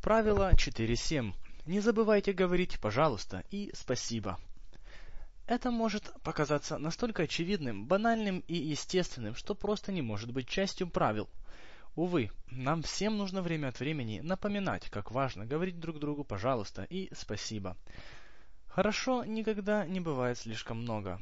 Правило 4.7. Не забывайте говорить «пожалуйста» и «спасибо». Это может показаться настолько очевидным, банальным и естественным, что просто не может быть частью правил. Увы, нам всем нужно время от времени напоминать, как важно говорить друг другу «пожалуйста» и «спасибо». Хорошо никогда не бывает слишком много.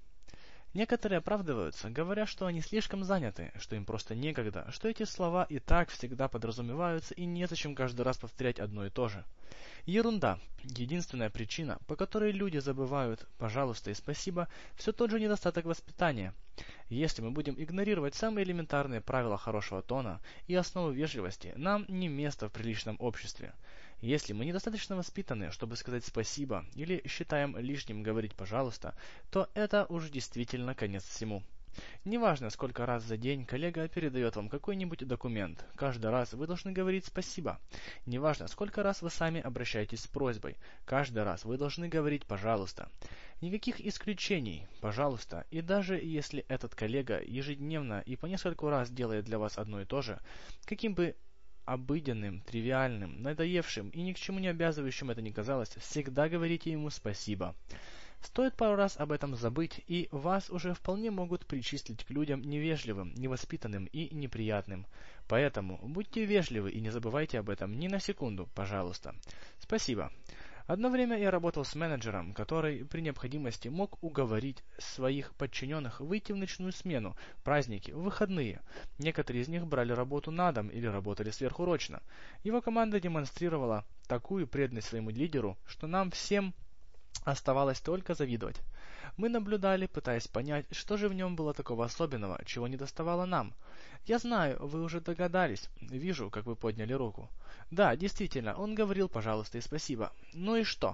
Некоторые оправдываются, говоря, что они слишком заняты, что им просто некогда, что эти слова и так всегда подразумеваются и незачем каждый раз повторять одно и то же. Ерунда. Единственная причина, по которой люди забывают «пожалуйста» и «спасибо», все тот же недостаток воспитания. Если мы будем игнорировать самые элементарные правила хорошего тона и основу вежливости, нам не место в приличном обществе. Если мы недостаточно воспитаны, чтобы сказать «спасибо» или считаем лишним говорить «пожалуйста», то это уж действительно конец всему. Неважно, сколько раз за день коллега передает вам какой-нибудь документ, каждый раз вы должны говорить «спасибо». Неважно, сколько раз вы сами обращаетесь с просьбой, каждый раз вы должны говорить «пожалуйста». Никаких исключений, пожалуйста, и даже если этот коллега ежедневно и по нескольку раз делает для вас одно и то же, каким бы обыденным, тривиальным, надоевшим и ни к чему не обязывающим это ни казалось, всегда говорите ему «спасибо». Стоит пару раз об этом забыть, и вас уже вполне могут причислить к людям невежливым, невоспитанным и неприятным. Поэтому будьте вежливы и не забывайте об этом ни на секунду, пожалуйста. Спасибо. Одно время я работал с менеджером, который при необходимости мог уговорить своих подчиненных выйти в ночную смену, праздники, в выходные. Некоторые из них брали работу на дом или работали сверхурочно. Его команда демонстрировала такую преданность своему лидеру, что нам всем оставалось только завидовать. Мы наблюдали, пытаясь понять, что же в нем было такого особенного, чего не доставало нам. Я знаю, вы уже догадались. Вижу, как вы подняли руку. Да, действительно, он говорил «пожалуйста» и «спасибо». Ну и что?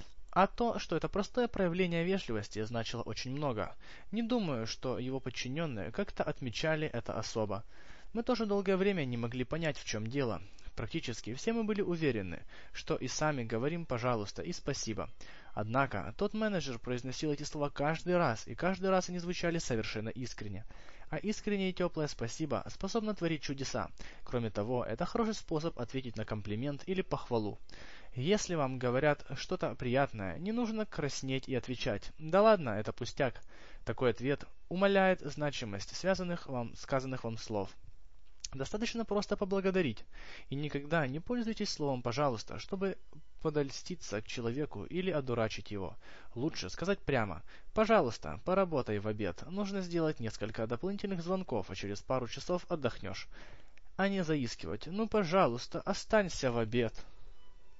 А то, что это простое проявление вежливости, значило очень много. Не думаю, что его подчиненные как-то отмечали это особо. Мы тоже долгое время не могли понять, в чем дело. Практически все мы были уверены, что и сами говорим «пожалуйста» и «спасибо». Однако тот менеджер произносил эти слова каждый раз, и каждый раз они звучали совершенно искренне. А искреннее и теплое «спасибо» способно творить чудеса. Кроме того, это хороший способ ответить на комплимент или похвалу. Если вам говорят что-то приятное, не нужно краснеть и отвечать «да ладно, это пустяк». Такой ответ умаляет значимость сказанных вам слов. Достаточно просто поблагодарить. И никогда не пользуйтесь словом «пожалуйста», чтобы подольститься к человеку или одурачить его. Лучше сказать прямо «пожалуйста, поработай в обед, нужно сделать несколько дополнительных звонков, а через пару часов отдохнешь». А не заискивать «ну, пожалуйста, останься в обед».